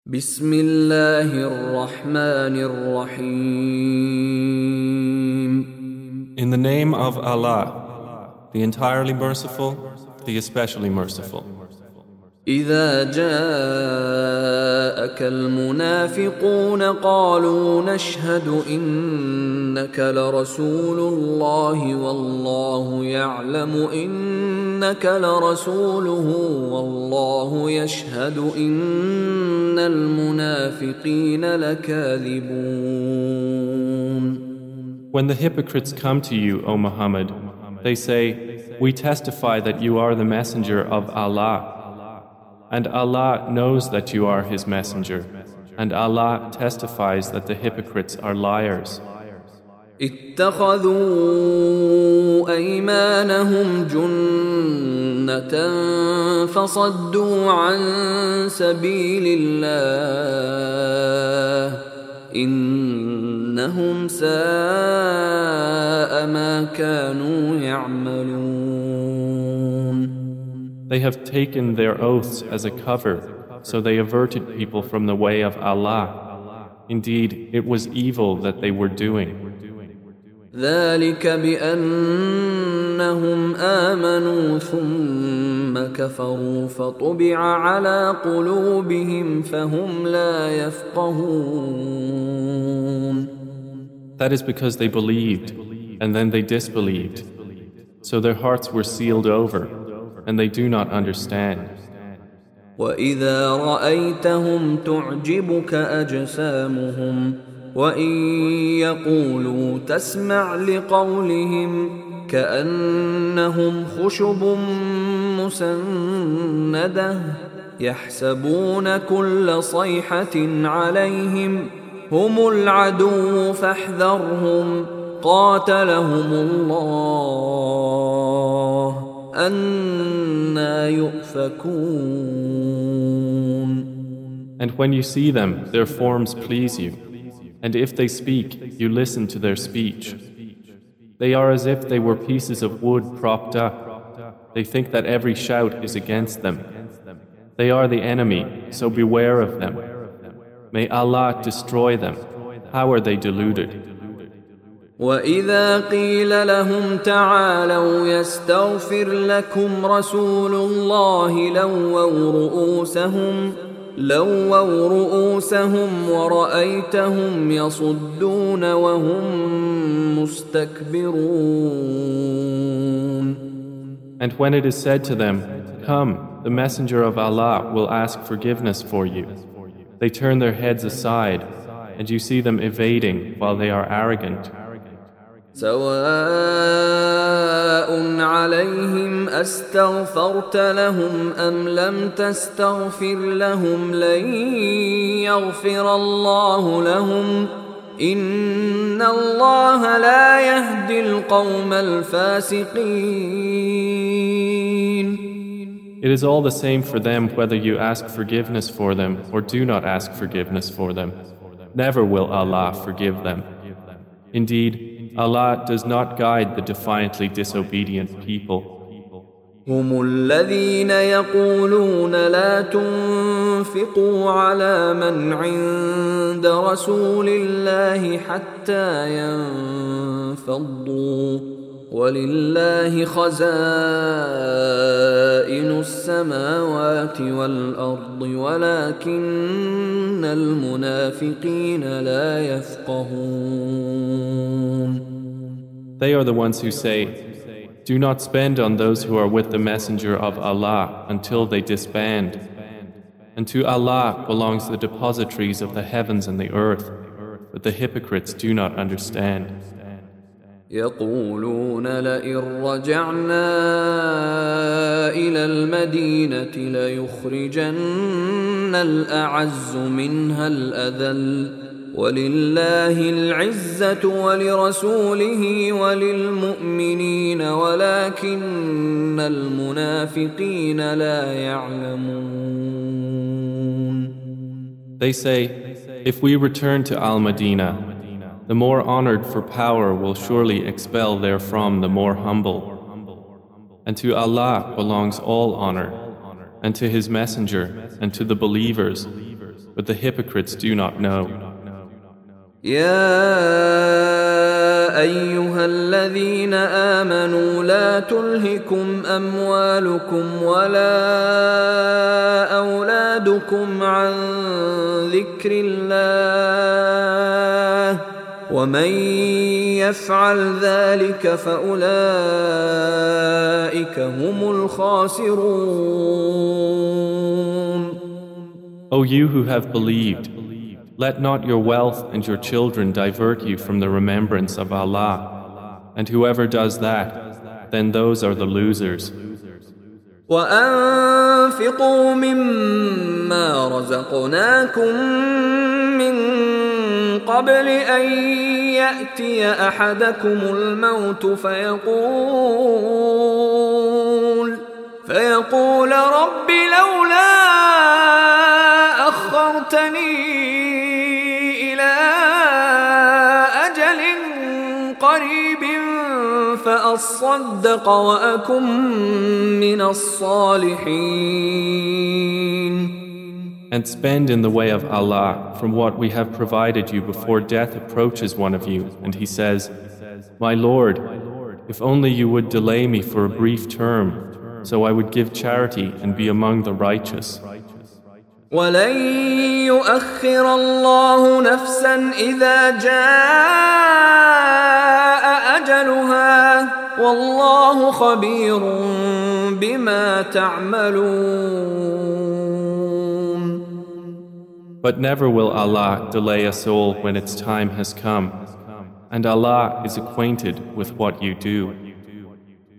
بسم الله الرحمن الرحيم. In the name of Allah, the entirely merciful, the especially merciful. إذا جاءك المنافقون قالوا نشهد إنك لرسول الله والله يعلم إنك لرسوله والله يشهد إن المنافقين لكاذبون. When the hypocrites come to you, O Muhammad, they say, "We testify that you are the messenger of Allah." And Allah knows that you are His messenger, and Allah testifies that the hypocrites are liars. اتخذوا أيمانهم جنة فصدوا عن سبيل الله إنهم ساء ما كانوا يعملون. They have taken their oaths as a cover, so they averted people from the way of Allah. Indeed, it was evil that they were doing. ذلك بأنهم آمنوا ثم كفروا فطبع على قلوبهم فهم لا يفقهون. That is because they believed, and then they disbelieved. So their hearts were sealed over, and they do not understand. وإذا رأيتهم تعجبك أجسامهم وإن يقولوا تسمع لقولهم كأنهم خشب مسندة يحسبون كل صيحة عليهم هم العدو فاحذرهم قاتلهم الله أنى يؤفكون. And when you see them, their forms please you. And if they speak, you listen to their speech. They are as if they were pieces of wood propped up. They think that every shout is against them. They are the enemy, so beware of them. May Allah destroy them. How are they deluded? وَإِذَا قِيلَ لَهُمْ تَعَالَوْا يَسْتَغْفِرْ لَكُمْ رَسُولُ اللَّهِ لَوَّوْا رُؤُوسَهُمْ وَرَأَيْتَهُمْ يَصُدُّونَ وَهُمْ مُسْتَكْبِرُونَ. And when it is said to them, "Come, the messenger of Allah will ask forgiveness for you," they turn their heads aside, and you see them evading while they are arrogant. سواء عليهم أستغفرت لهم أم لم تستغفر لهم لن يغفر الله لهم إن الله لا يهدي القوم الفاسقين. It is all the same for them whether you ask forgiveness for them or do not ask forgiveness for them. Never will Allah forgive them. Indeed, Allah does not guide the defiantly disobedient people. هم الذين يقولون لا تنفقوا على من عند رسول الله حتى ينفضوا ولله خزائن السماوات والأرض ولكن المنافقين لا يفقهون. They are the ones who say, "Do not spend on those who are with the messenger of Allah until they disband. And to Allah belongs the depositories of the heavens and the earth, but the hypocrites do not understand." يقولون لئن رجعنا إلى المدينة ليخرجن الأعز منها الأذل ولله العزة ولرسوله وللمؤمنين ولكن المنافقين لا يعلمون. They say, "If we return to Al-Madinah, the more honored for power will surely expel therefrom the more humble. And to Allah belongs all honor, and to His Messenger, and to the believers, but the hypocrites do not know. يا أيها الذين آمنوا لا تلهكم أموالكم ولا أولادكم عن ذكر الله ومن يفعل ذلك فأولئك هم الخاسرون. O you who have believed, let not your wealth and your children divert you from the remembrance of Allah, and whoever does that, then those are the losers. وأنفقوا مما رزقناكم من قبل أن يأتي أحدكم الموت فيقول رب لولا أخرتني إلى أجل قريب فأصدق وأكن من الصالحين. And spend in the way of Allah from what we have provided you before death approaches one of you, and he says, My Lord, if only you would delay me for a brief term, so I would give charity and be among the righteous. وَلَن يُؤَخِّرَ اللَّهُ نَفْسًا إِذَا جَاءَ أَجَلُهَا وَاللَّهُ خَبِيرٌ بِمَا تَعْمَلُونَ. But never will Allah delay a soul when its time has come, and Allah is acquainted with what you do.